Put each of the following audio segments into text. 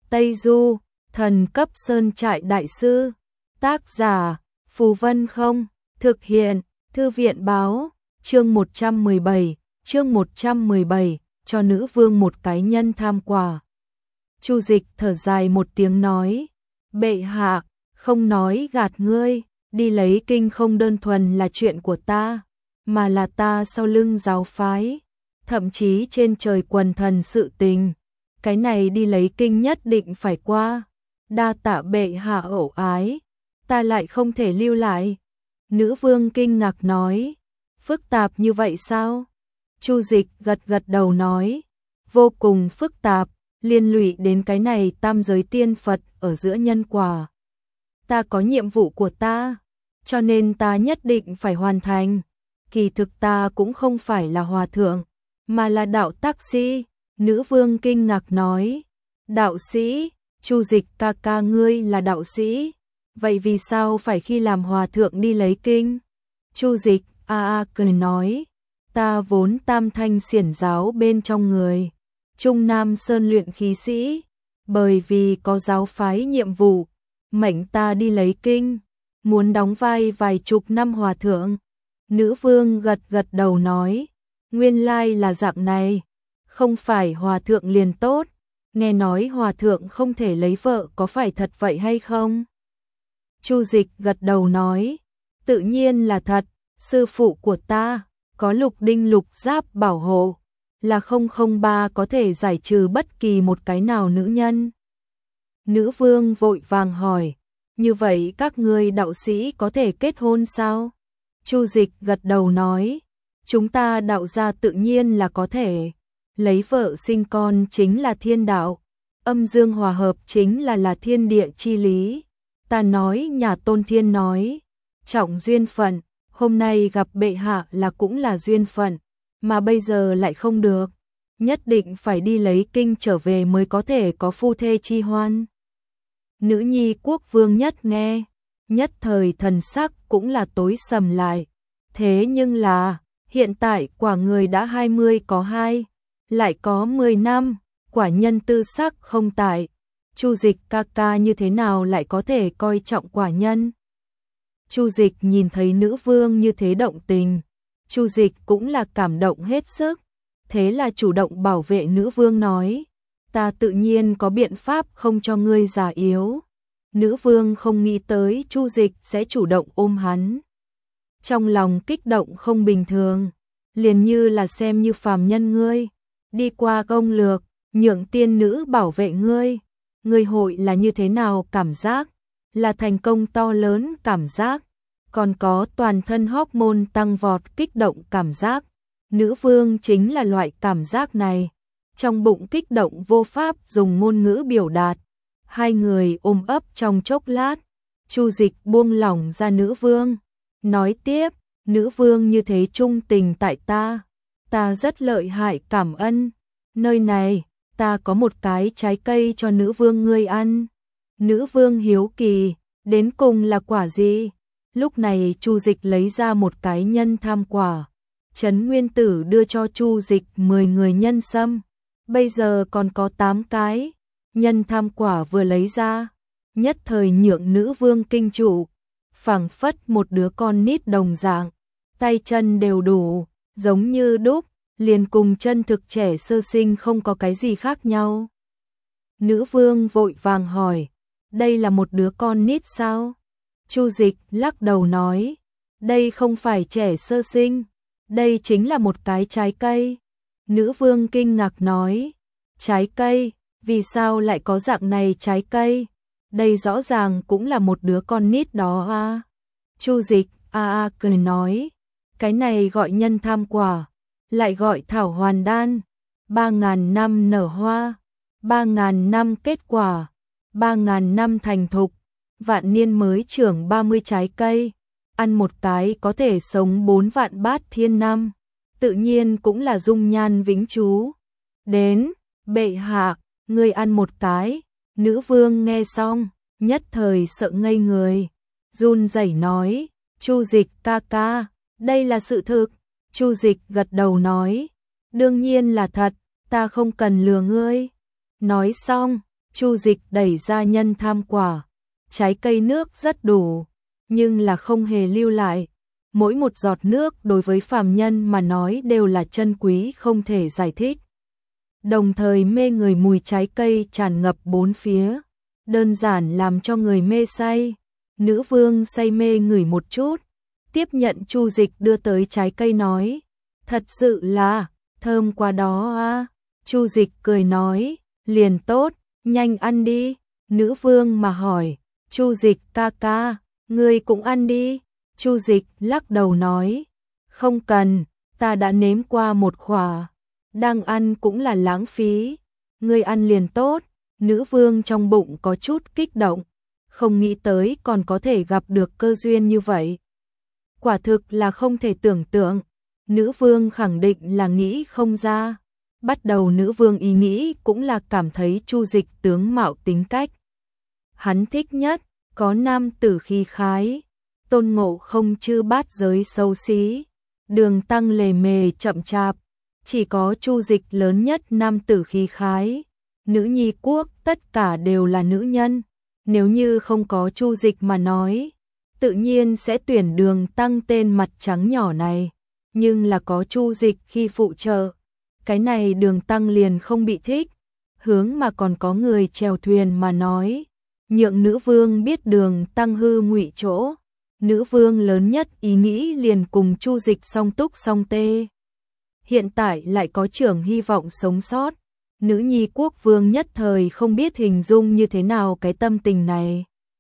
Tây Du, thần cấp sơn trại đại sư. Tác giả, Phù Vân Không. Thực hiện, Thư viện báo. Chương 117, cho nữ vương một cái nhân tham quả. Chu Dịch thở dài một tiếng nói, bệ hạ, không nói gạt ngươi, đi lấy kinh không đơn thuần là chuyện của ta, mà là ta sau lưng giáo phái, thậm chí trên trời quần thần sự tình. Cái này đi lấy kinh nhất định phải qua, đa tạ bệ hạ ổ ái, ta lại không thể lưu lại. Nữ vương kinh ngạc nói, phức tạp như vậy sao? Chu Dịch gật đầu nói, vô cùng phức tạp, liên lụy đến cái này tam giới tiên Phật ở giữa nhân quả. Ta có nhiệm vụ của ta, cho nên ta nhất định phải hoàn thành. Kỳ thực ta cũng không phải là hòa thượng, mà là đạo tác sĩ. Nữ vương kinh ngạc nói, đạo sĩ? Chu Dịch ca ca ngươi là đạo sĩ, vậy vì sao phải khi làm hòa thượng đi lấy kinh? Chu Dịch cười nói, ta vốn tam thanh xiển giáo bên trong người, Trung Nam Sơn luyện khí sĩ, bởi vì có giáo phái nhiệm vụ, mệnh ta đi lấy kinh, muốn đóng vai vài chục năm hòa thượng. Nữ vương gật đầu nói, nguyên lai là dạng này, không phải hòa thượng liền tốt, nghe nói hòa thượng không thể lấy vợ có phải thật vậy hay không? Chu Dịch gật đầu nói, tự nhiên là thật, sư phụ của ta, có lục đinh lục giáp bảo hộ, là 003 có thể giải trừ bất kỳ một cái nào nữ nhân. Nữ vương vội vàng hỏi, như vậy các ngươi đạo sĩ có thể kết hôn sao? Chu Dịch gật đầu nói, chúng ta đạo gia tự nhiên là có thể, lấy vợ sinh con chính là thiên đạo, âm dương hòa hợp chính là thiên địa chi lý. Ta nói nhà Tôn Thiên nói, trọng duyên phận, hôm nay gặp bệ hạ là cũng là duyên phận, mà bây giờ lại không được, nhất định phải đi lấy kinh trở về mới có thể có phu thê chi hoan. Nữ nhi quốc vương nhất nghe, nhất thời thần sắc cũng là tối sầm lại, thế nhưng là, hiện tại quả người đã 20 có 2, lại có 10 năm, quả nhân tư sắc không tại. Chu Dịch ca ca như thế nào lại có thể coi trọng quả nhân? Chu Dịch nhìn thấy nữ vương như thế động tình, Chu Dịch cũng là cảm động hết sức, thế là chủ động bảo vệ nữ vương nói, ta tự nhiên có biện pháp không cho ngươi già yếu. Nữ vương không nghĩ tới Chu Dịch sẽ chủ động ôm hắn, trong lòng kích động không bình thường, liền như là xem như phàm nhân ngươi, đi qua công lược, nhượng tiên nữ bảo vệ ngươi. Ngươi hội là như thế nào cảm giác? Là thành công to lớn cảm giác, còn có toàn thân hormone tăng vọt kích động cảm giác. Nữ vương chính là loại cảm giác này, trong bụng kích động vô pháp dùng ngôn ngữ biểu đạt. Hai người ôm ấp trong chốc lát, Chu Dịch buông lỏng ra nữ vương, nói tiếp, nữ vương như thế trung tình tại ta rất lợi hại cảm ơn, nơi này ta có một cái trái cây cho nữ vương ngươi ăn. Nữ vương hiếu kỳ, đến cùng là quả gì? Lúc này Chu Dịch lấy ra một cái nhân tham quả. Trấn Nguyên Tử đưa cho Chu Dịch 10 người nhân sâm. Bây giờ còn có 8 cái. Nhân tham quả vừa lấy ra, nhất thời nhượng nữ vương kinh trụ, phảng phất một đứa con nít đồng dạng, tay chân đều đủ, giống như đúc, liền cùng chân thực trẻ sơ sinh không có cái gì khác nhau. Nữ vương vội vàng hỏi, đây là một đứa con nít sao? Chu Dịch lắc đầu nói, đây không phải trẻ sơ sinh, đây chính là một cái trái cây. Nữ vương kinh ngạc nói, trái cây, vì sao lại có dạng này trái cây? Đây rõ ràng cũng là một đứa con nít đó à. Chu Dịch cười nói, cái này gọi nhân tham quả, lại gọi thảo hoàn đan, 3.000 năm nở hoa, 3.000 năm kết quả, 3.000 năm thành thục, vạn niên mới trưởng 30 trái cây, ăn một cái có thể sống 4 vạn bát thiên năm, tự nhiên cũng là dung nhan vĩnh trú. Đến, bệ hạ, ngươi ăn một cái. Nữ vương nghe xong, nhất thời sợ ngây người, run rẩy nói, Chu Dịch ca ca, đây là sự thực. Chu Dịch gật đầu nói, đương nhiên là thật, ta không cần lừa ngươi. Nói xong, Chu Dịch đẩy ra nhân tham quả, trái cây nước rất đủ, nhưng là không hề lưu lại. Mỗi một giọt nước đối với phàm nhân mà nói đều là chân quý không thể giải thích. Đồng thời mê người mùi trái cây tràn ngập bốn phía, đơn giản làm cho người mê say. Nữ vương say mê ngửi một chút, tiếp nhận Chu Dịch đưa tới trái cây nói, thật sự là thơm quá đó a. Chu Dịch cười nói, liền tốt, nhanh ăn đi. Nữ vương mà hỏi, Chu Dịch ca ca, ngươi cũng ăn đi. Chu Dịch lắc đầu nói, không cần, ta đã nếm qua một khỏa, đang ăn cũng là lãng phí, ngươi ăn liền tốt. Nữ vương trong bụng có chút kích động, không nghĩ tới còn có thể gặp được cơ duyên như vậy. Quả thực là không thể tưởng tượng, nữ vương khẳng định là nghĩ không ra. Bắt đầu nữ vương ý nghĩ cũng là cảm thấy Chu Dịch tướng mạo tính cách. Hắn thích nhất, có nam tử khí khái, Tôn Ngộ Không chư bát giới xấu xí, Đường Tăng lề mề chậm chạp, chỉ có Chu Dịch lớn nhất nam tử khí khái. Nữ nhi quốc tất cả đều là nữ nhân, nếu như không có Chu Dịch mà nói, tự nhiên sẽ tuyển Đường Tăng tên mặt trắng nhỏ này, nhưng là có Chu Dịch khi phụ trợ, cái này Đường Tăng liền không bị thích. Hướng mà còn có người chèo thuyền mà nói, nhượng nữ vương biết Đường Tăng hư ngụy chỗ, nữ vương lớn nhất ý nghĩ liền cùng Chu Dịch song túc song tê. Hiện tại lại có trưởng hy vọng sống sót, nữ nhi quốc vương nhất thời không biết hình dung như thế nào cái tâm tình này.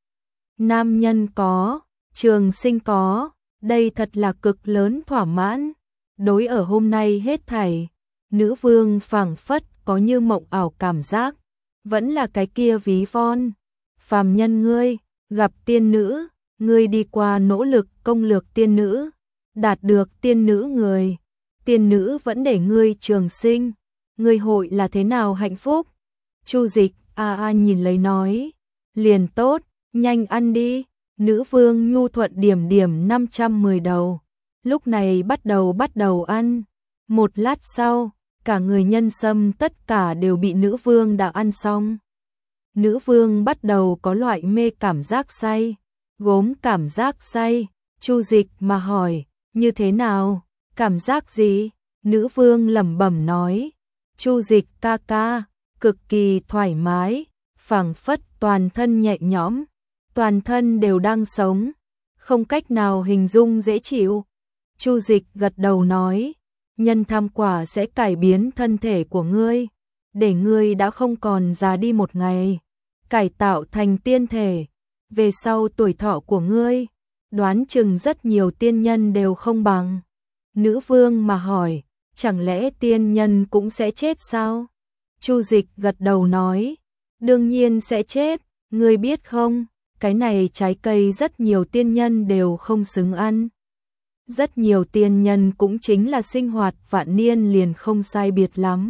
Nam nhân có, Trường Sinh có, đây thật là cực lớn thỏa mãn. Đối ở hôm nay hết thảy, nữ vương phảng phất có như mộng ảo cảm giác, vẫn là cái kia ví von. Phàm nhân ngươi, gặp tiên nữ, ngươi đi qua nỗ lực công lược tiên nữ, đạt được tiên nữ người, tiên nữ vẫn để ngươi trường sinh, ngươi hội là thế nào hạnh phúc? Chu Dịch nhìn lấy nói, liền tốt, nhanh ăn đi. Nữ vương nhu thuận điểm điểm 510 đầu, lúc này bắt đầu ăn. Một lát sau, cả người nhân sâm tất cả đều bị nữ vương đã ăn xong. Nữ vương bắt đầu có loại mê cảm giác say, gốm cảm giác say. Chu Dịch mà hỏi, như thế nào, cảm giác gì? Nữ vương lẩm bẩm nói, Chu Dịch ca ca, cực kỳ thoải mái, phảng phất toàn thân nhẹ nhõm, toàn thân đều đang sống, không cách nào hình dung dễ chịu. Chu Dịch gật đầu nói, nhân tham quả sẽ cải biến thân thể của ngươi, để ngươi đã không còn già đi một ngày, cải tạo thành tiên thể. Về sau tuổi thọ của ngươi, đoán chừng rất nhiều tiên nhân đều không bằng. Nữ vương mà hỏi, chẳng lẽ tiên nhân cũng sẽ chết sao? Chu Dịch gật đầu nói, đương nhiên sẽ chết, ngươi biết không, cái này trái cây rất nhiều tiên nhân đều không xứng ăn. Rất nhiều tiên nhân cũng chính là sinh hoạt vạn niên liền không sai biệt lắm.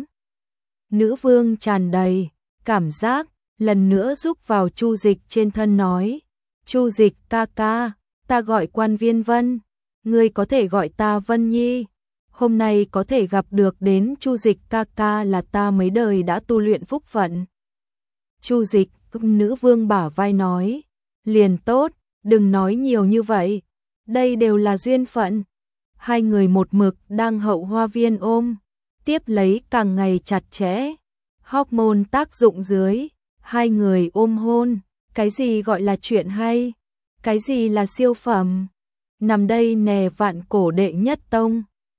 Nữ vương tràn đầy cảm giác, lần nữa rúc vào Chu Dịch trên thân nói, Chu Dịch ca ca, ta gọi Quan Viên Vân, ngươi có thể gọi ta Vân Nhi. Hôm nay có thể gặp được đến Chu Dịch ca ca là ta mấy đời đã tu luyện phúc phận. Chu Dịch, nữ vương bả vai nói, liền tốt, đừng nói nhiều như vậy, đây đều là duyên phận. Hai người một mực đang hậu hoa viên ôm, tiếp lấy càng ngày chặt chẽ, hormone tác dụng dưới, hai người ôm hôn, cái gì gọi là chuyện hay, cái gì là siêu phẩm. Nằm đây nè vạn cổ đệ nhất tông.